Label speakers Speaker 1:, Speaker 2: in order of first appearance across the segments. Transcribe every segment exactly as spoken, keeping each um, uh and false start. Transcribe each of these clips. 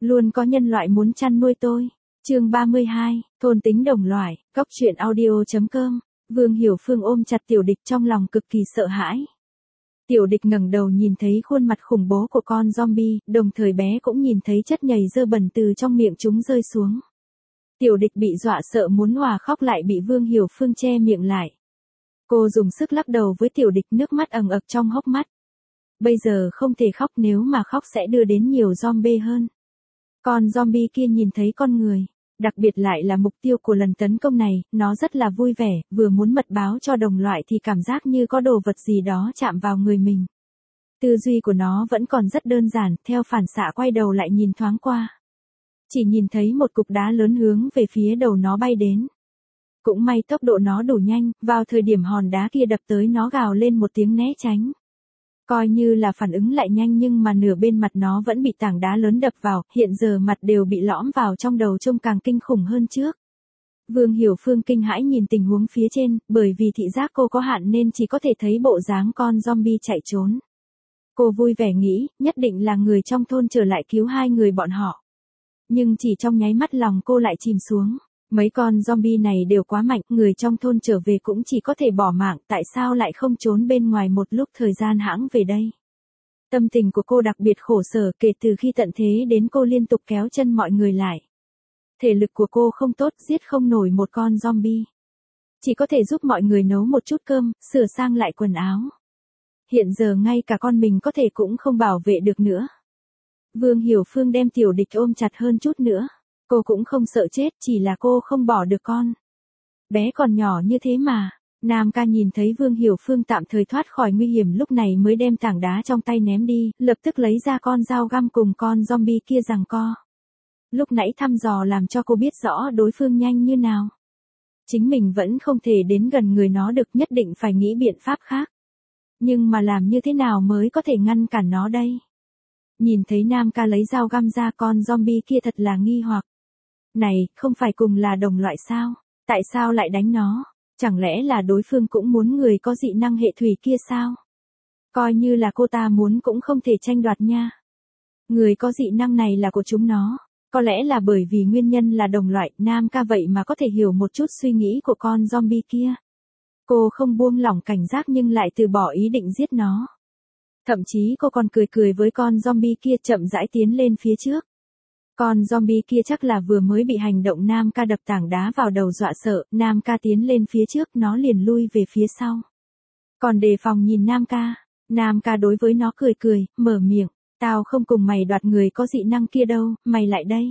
Speaker 1: Luôn có nhân loại muốn chăn nuôi tôi. Chương ba mươi hai, thôn tính đồng loại, góc truyện audio chấm com. Vương Hiểu Phương ôm chặt Tiểu Địch trong lòng cực kỳ sợ hãi. Tiểu Địch ngẩng đầu nhìn thấy khuôn mặt khủng bố của con zombie, đồng thời bé cũng nhìn thấy chất nhầy dơ bẩn từ trong miệng chúng rơi xuống. Tiểu Địch bị dọa sợ muốn hòa khóc lại bị Vương Hiểu Phương che miệng lại. Cô dùng sức lắc đầu với Tiểu Địch, nước mắt ẩn ực trong hốc mắt. Bây giờ không thể khóc, nếu mà khóc sẽ đưa đến nhiều zombie hơn. Con zombie kia nhìn thấy con người, đặc biệt lại là mục tiêu của lần tấn công này, nó rất là vui vẻ, vừa muốn mật báo cho đồng loại thì cảm giác như có đồ vật gì đó chạm vào người mình. Tư duy của nó vẫn còn rất đơn giản, theo phản xạ quay đầu lại nhìn thoáng qua. Chỉ nhìn thấy một cục đá lớn hướng về phía đầu nó bay đến. Cũng may tốc độ nó đủ nhanh, vào thời điểm hòn đá kia đập tới nó gào lên một tiếng né tránh. Coi như là phản ứng lại nhanh nhưng mà nửa bên mặt nó vẫn bị tảng đá lớn đập vào, hiện giờ mặt đều bị lõm vào trong đầu trông càng kinh khủng hơn trước. Vương Hiểu Phương kinh hãi nhìn tình huống phía trên, bởi vì thị giác cô có hạn nên chỉ có thể thấy bộ dáng con zombie chạy trốn. Cô vui vẻ nghĩ, nhất định là người trong thôn trở lại cứu hai người bọn họ. Nhưng chỉ trong nháy mắt lòng cô lại chìm xuống. Mấy con zombie này đều quá mạnh, người trong thôn trở về cũng chỉ có thể bỏ mạng, tại sao lại không trốn bên ngoài một lúc thời gian hãng về đây. Tâm tình của cô đặc biệt khổ sở, kể từ khi tận thế đến cô liên tục kéo chân mọi người lại. Thể lực của cô không tốt, giết không nổi một con zombie. Chỉ có thể giúp mọi người nấu một chút cơm, sửa sang lại quần áo. Hiện giờ ngay cả con mình có thể cũng không bảo vệ được nữa. Vương Hiểu Phương đem Tiểu Địch ôm chặt hơn chút nữa. Cô cũng không sợ chết, chỉ là cô không bỏ được con. Bé còn nhỏ như thế mà. Nam ca nhìn thấy Vương Hiểu Phương tạm thời thoát khỏi nguy hiểm lúc này mới đem tảng đá trong tay ném đi, lập tức lấy ra con dao găm cùng con zombie kia giằng co. Lúc nãy thăm dò làm cho cô biết rõ đối phương nhanh như nào. Chính mình vẫn không thể đến gần người nó được, nhất định phải nghĩ biện pháp khác. Nhưng mà làm như thế nào mới có thể ngăn cản nó đây? Nhìn thấy Nam ca lấy dao găm ra, con zombie kia thật là nghi hoặc. Này, không phải cùng là đồng loại sao? Tại sao lại đánh nó? Chẳng lẽ là đối phương cũng muốn người có dị năng hệ thủy kia sao? Coi như là cô ta muốn cũng không thể tranh đoạt nha. Người có dị năng này là của chúng nó. Có lẽ là bởi vì nguyên nhân là đồng loại, Nam ca vậy mà có thể hiểu một chút suy nghĩ của con zombie kia. Cô không buông lỏng cảnh giác nhưng lại từ bỏ ý định giết nó. Thậm chí cô còn cười cười với con zombie kia, chậm rãi tiến lên phía trước. Con zombie kia chắc là vừa mới bị hành động Nam ca đập tảng đá vào đầu dọa sợ, Nam ca tiến lên phía trước, nó liền lui về phía sau. Còn đề phòng nhìn Nam ca, Nam ca đối với nó cười cười, mở miệng, tao không cùng mày đoạt người có dị năng kia đâu, mày lại đây.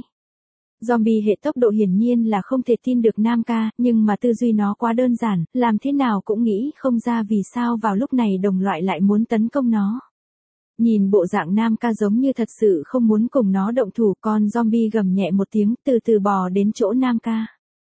Speaker 1: Zombie hệ tốc độ hiển nhiên là không thể tin được Nam ca, nhưng mà tư duy nó quá đơn giản, làm thế nào cũng nghĩ không ra vì sao vào lúc này đồng loại lại muốn tấn công nó. Nhìn bộ dạng Nam ca giống như thật sự không muốn cùng nó động thủ, con zombie gầm nhẹ một tiếng, từ từ bò đến chỗ Nam ca.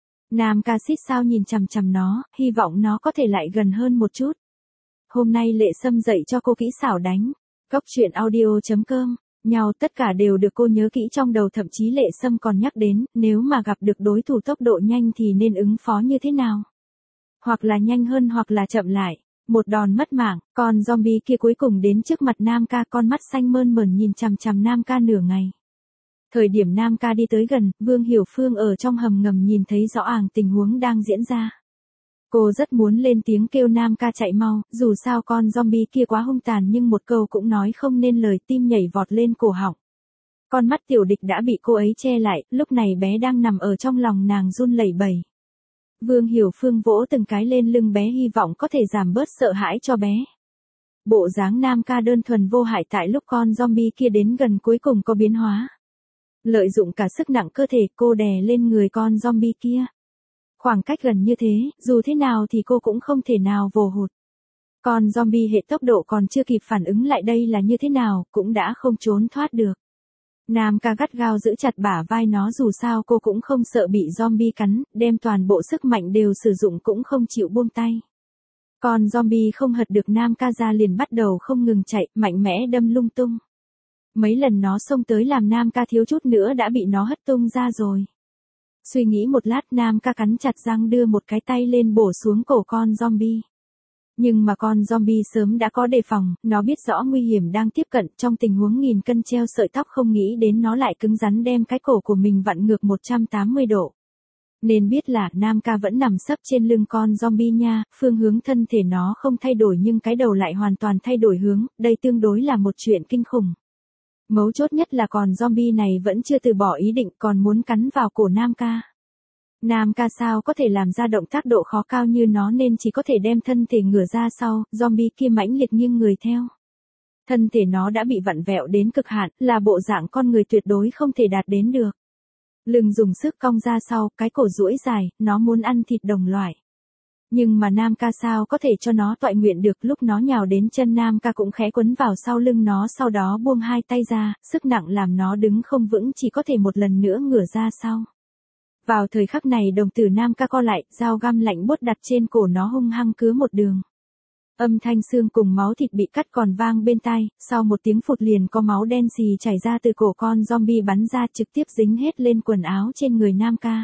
Speaker 1: Nam ca xít sao nhìn chằm chằm nó, hy vọng nó có thể lại gần hơn một chút. Hôm nay Lệ Sâm dạy cho cô kỹ xảo đánh. Góc truyện audio chấm com. Nhau tất cả đều được cô nhớ kỹ trong đầu, thậm chí Lệ Sâm còn nhắc đến, nếu mà gặp được đối thủ tốc độ nhanh thì nên ứng phó như thế nào. Hoặc là nhanh hơn hoặc là chậm lại. Một đòn mất mạng, con zombie kia cuối cùng đến trước mặt Nam ca, con mắt xanh mơn mởn nhìn chằm chằm Nam ca nửa ngày. Thời điểm Nam ca đi tới gần, Vương Hiểu Phương ở trong hầm ngầm nhìn thấy rõ ràng tình huống đang diễn ra. Cô rất muốn lên tiếng kêu Nam ca chạy mau, dù sao con zombie kia quá hung tàn nhưng một câu cũng nói không nên lời, tim nhảy vọt lên cổ họng. Con mắt Tiểu Địch đã bị cô ấy che lại, lúc này bé đang nằm ở trong lòng nàng run lẩy bẩy. Vương Hiểu Phương vỗ từng cái lên lưng bé, hy vọng có thể giảm bớt sợ hãi cho bé. Bộ dáng Nam ca đơn thuần vô hại tại lúc con zombie kia đến gần cuối cùng có biến hóa. Lợi dụng cả sức nặng cơ thể, cô đè lên người con zombie kia. Khoảng cách gần như thế, dù thế nào thì cô cũng không thể nào vồ hụt. Con zombie hệ tốc độ còn chưa kịp phản ứng lại đây là như thế nào, cũng đã không trốn thoát được. Nam ca gắt gao giữ chặt bả vai nó, dù sao cô cũng không sợ bị zombie cắn, đem toàn bộ sức mạnh đều sử dụng cũng không chịu buông tay. Con zombie không hật được Nam ca ra liền bắt đầu không ngừng chạy, mạnh mẽ đâm lung tung. Mấy lần nó xông tới làm Nam ca thiếu chút nữa đã bị nó hất tung ra rồi. Suy nghĩ một lát, Nam ca cắn chặt răng đưa một cái tay lên bổ xuống cổ con zombie. Nhưng mà con zombie sớm đã có đề phòng, nó biết rõ nguy hiểm đang tiếp cận, trong tình huống nghìn cân treo sợi tóc không nghĩ đến nó lại cứng rắn đem cái cổ của mình vặn ngược một trăm tám mươi độ. Nên biết là Nam ca vẫn nằm sấp trên lưng con zombie nha, phương hướng thân thể nó không thay đổi nhưng cái đầu lại hoàn toàn thay đổi hướng, đây tương đối là một chuyện kinh khủng. Mấu chốt nhất là con zombie này vẫn chưa từ bỏ ý định còn muốn cắn vào cổ Nam ca. Nam ca sao có thể làm ra động tác độ khó cao như nó nên chỉ có thể đem thân thể ngửa ra sau, zombie kia mãnh liệt nghiêng người theo. Thân thể nó đã bị vặn vẹo đến cực hạn, là bộ dạng con người tuyệt đối không thể đạt đến được. Lưng dùng sức cong ra sau, cái cổ duỗi dài, nó muốn ăn thịt đồng loại. Nhưng mà Nam ca sao có thể cho nó toại nguyện được, lúc nó nhào đến chân Nam ca cũng khẽ quấn vào sau lưng nó sau đó buông hai tay ra, sức nặng làm nó đứng không vững chỉ có thể một lần nữa ngửa ra sau. Vào thời khắc này đồng tử Nam ca co lại, dao găm lạnh buốt đặt trên cổ nó hung hăng cứa một đường. Âm thanh xương cùng máu thịt bị cắt còn vang bên tai, sau một tiếng phụt liền có máu đen xì chảy ra từ cổ con zombie bắn ra trực tiếp dính hết lên quần áo trên người Nam ca.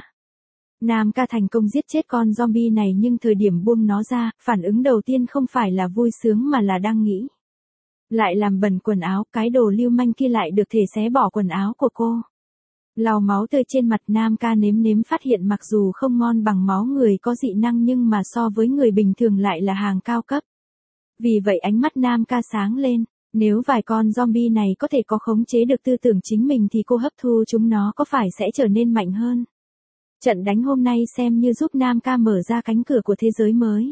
Speaker 1: Nam ca thành công giết chết con zombie này nhưng thời điểm buông nó ra, phản ứng đầu tiên không phải là vui sướng mà là đang nghĩ. Lại làm bẩn quần áo, cái đồ lưu manh kia lại được thể xé bỏ quần áo của cô. Lau máu tươi trên mặt Nam ca nếm nếm phát hiện mặc dù không ngon bằng máu người có dị năng nhưng mà so với người bình thường lại là hàng cao cấp. Vì vậy ánh mắt Nam ca sáng lên, nếu vài con zombie này có thể có khống chế được tư tưởng chính mình thì cô hấp thu chúng nó có phải sẽ trở nên mạnh hơn. Trận đánh hôm nay xem như giúp Nam ca mở ra cánh cửa của thế giới mới.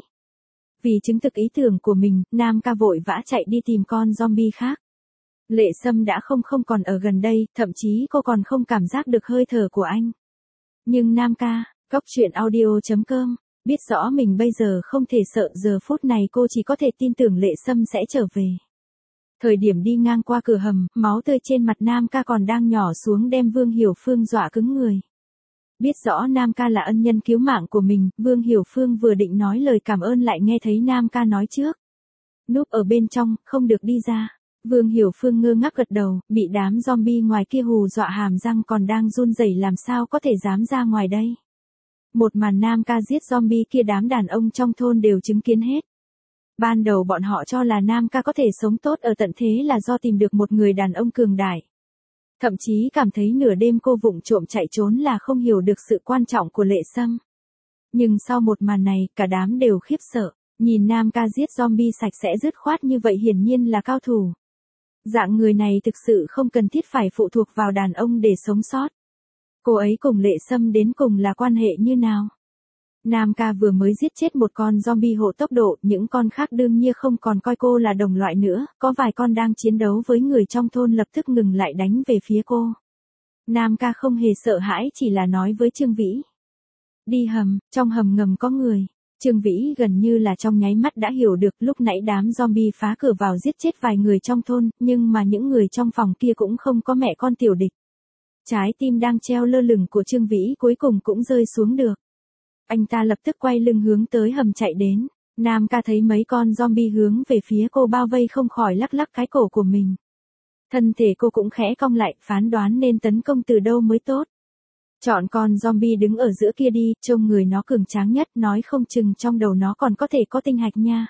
Speaker 1: Vì chứng thực ý tưởng của mình, Nam ca vội vã chạy đi tìm con zombie khác. Lệ Sâm đã không không còn ở gần đây, thậm chí cô còn không cảm giác được hơi thở của anh. Nhưng Nam ca, góc truyện audio chấm com, biết rõ mình bây giờ không thể sợ, giờ phút này cô chỉ có thể tin tưởng Lệ Sâm sẽ trở về. Thời điểm đi ngang qua cửa hầm, máu tươi trên mặt Nam ca còn đang nhỏ xuống đem Vương Hiểu Phương dọa cứng người. Biết rõ Nam ca là ân nhân cứu mạng của mình, Vương Hiểu Phương vừa định nói lời cảm ơn lại nghe thấy Nam ca nói trước. Núp ở bên trong, không được đi ra. Vương Hiểu Phương ngơ ngác gật đầu, bị đám zombie ngoài kia hù dọa hàm răng còn đang run rẩy làm sao có thể dám ra ngoài đây. Một màn Nam ca giết zombie kia đám đàn ông trong thôn đều chứng kiến hết. Ban đầu bọn họ cho là Nam ca có thể sống tốt ở tận thế là do tìm được một người đàn ông cường đại. Thậm chí cảm thấy nửa đêm cô vụng trộm chạy trốn là không hiểu được sự quan trọng của Lệ Sâm. Nhưng sau một màn này, cả đám đều khiếp sợ, nhìn Nam ca giết zombie sạch sẽ dứt khoát như vậy hiển nhiên là cao thủ. Dạng người này thực sự không cần thiết phải phụ thuộc vào đàn ông để sống sót. Cô ấy cùng Lệ Sâm đến cùng là quan hệ như nào? Nam ca vừa mới giết chết một con zombie hộ tốc độ, những con khác đương nhiên không còn coi cô là đồng loại nữa, có vài con đang chiến đấu với người trong thôn lập tức ngừng lại đánh về phía cô. Nam ca không hề sợ hãi chỉ là nói với Trương Vĩ. Đi hầm, trong hầm ngầm có người. Trương Vĩ gần như là trong nháy mắt đã hiểu được lúc nãy đám zombie phá cửa vào giết chết vài người trong thôn, nhưng mà những người trong phòng kia cũng không có mẹ con tiểu địch. Trái tim đang treo lơ lửng của Trương Vĩ cuối cùng cũng rơi xuống được. Anh ta lập tức quay lưng hướng tới hầm chạy đến. Nam ca thấy mấy con zombie hướng về phía cô bao vây không khỏi lắc lắc cái cổ của mình. Thân thể cô cũng khẽ cong lại, phán đoán nên tấn công từ đâu mới tốt. Chọn con zombie đứng ở giữa kia đi, trông người nó cường tráng nhất, nói không chừng trong đầu nó còn có thể có tinh hạch nha.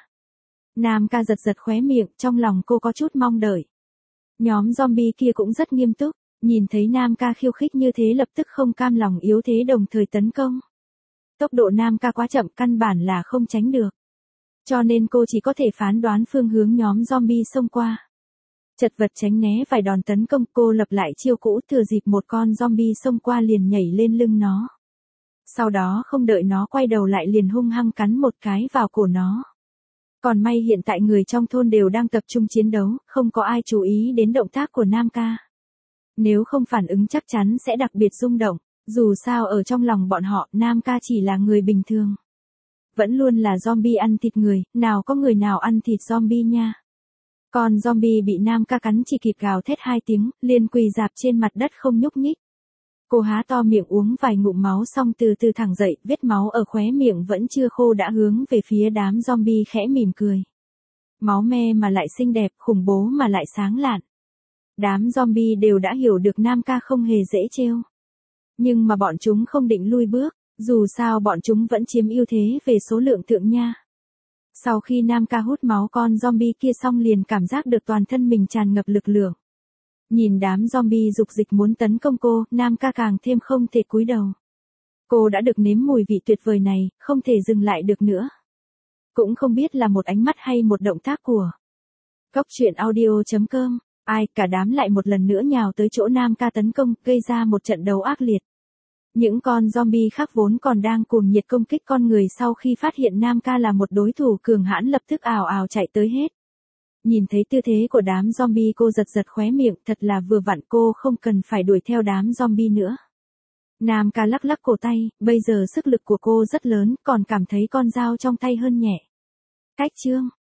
Speaker 1: Nam ca giật giật khóe miệng, trong lòng cô có chút mong đợi. Nhóm zombie kia cũng rất nghiêm túc, nhìn thấy Nam ca khiêu khích như thế lập tức không cam lòng yếu thế đồng thời tấn công. Tốc độ Nam ca quá chậm căn bản là không tránh được. Cho nên cô chỉ có thể phán đoán phương hướng nhóm zombie xông qua. Chật vật tránh né vài đòn tấn công, cô lập lại chiêu cũ, thừa dịp một con zombie xông qua liền nhảy lên lưng nó. Sau đó không đợi nó quay đầu lại liền hung hăng cắn một cái vào cổ nó. Còn may hiện tại người trong thôn đều đang tập trung chiến đấu, không có ai chú ý đến động tác của Nam ca. Nếu không phản ứng chắc chắn sẽ đặc biệt rung động, dù sao ở trong lòng bọn họ Nam ca chỉ là người bình thường. Vẫn luôn là zombie ăn thịt người, nào có người nào ăn thịt zombie nha. Con zombie bị Nam ca cắn chỉ kịp gào thét hai tiếng, liền quỳ rạp trên mặt đất không nhúc nhích. Cô há to miệng uống vài ngụm máu xong từ từ thẳng dậy, vết máu ở khóe miệng vẫn chưa khô đã hướng về phía đám zombie khẽ mỉm cười. Máu me mà lại xinh đẹp, khủng bố mà lại sáng lạn. Đám zombie đều đã hiểu được Nam ca không hề dễ trêu. Nhưng mà bọn chúng không định lui bước, dù sao bọn chúng vẫn chiếm ưu thế về số lượng thượng nha. Sau khi Nam ca hút máu con zombie kia xong liền cảm giác được toàn thân mình tràn ngập lực lượng. Nhìn đám zombie dục dịch muốn tấn công cô, Nam ca càng thêm không thể cúi đầu. Cô đã được nếm mùi vị tuyệt vời này, không thể dừng lại được nữa. Cũng không biết là một ánh mắt hay một động tác của Cốc truyện audio chấm com. Ai, cả đám lại một lần nữa nhào tới chỗ Nam ca tấn công, gây ra một trận đấu ác liệt. Những con zombie khác vốn còn đang cuồng nhiệt công kích con người sau khi phát hiện Nam ca là một đối thủ cường hãn lập tức ào ào chạy tới hết. Nhìn thấy tư thế của đám zombie cô giật giật khóe miệng, thật là vừa vặn, cô không cần phải đuổi theo đám zombie nữa. Nam ca lắc lắc cổ tay, bây giờ sức lực của cô rất lớn, còn cảm thấy con dao trong tay hơn nhẹ. Cách chương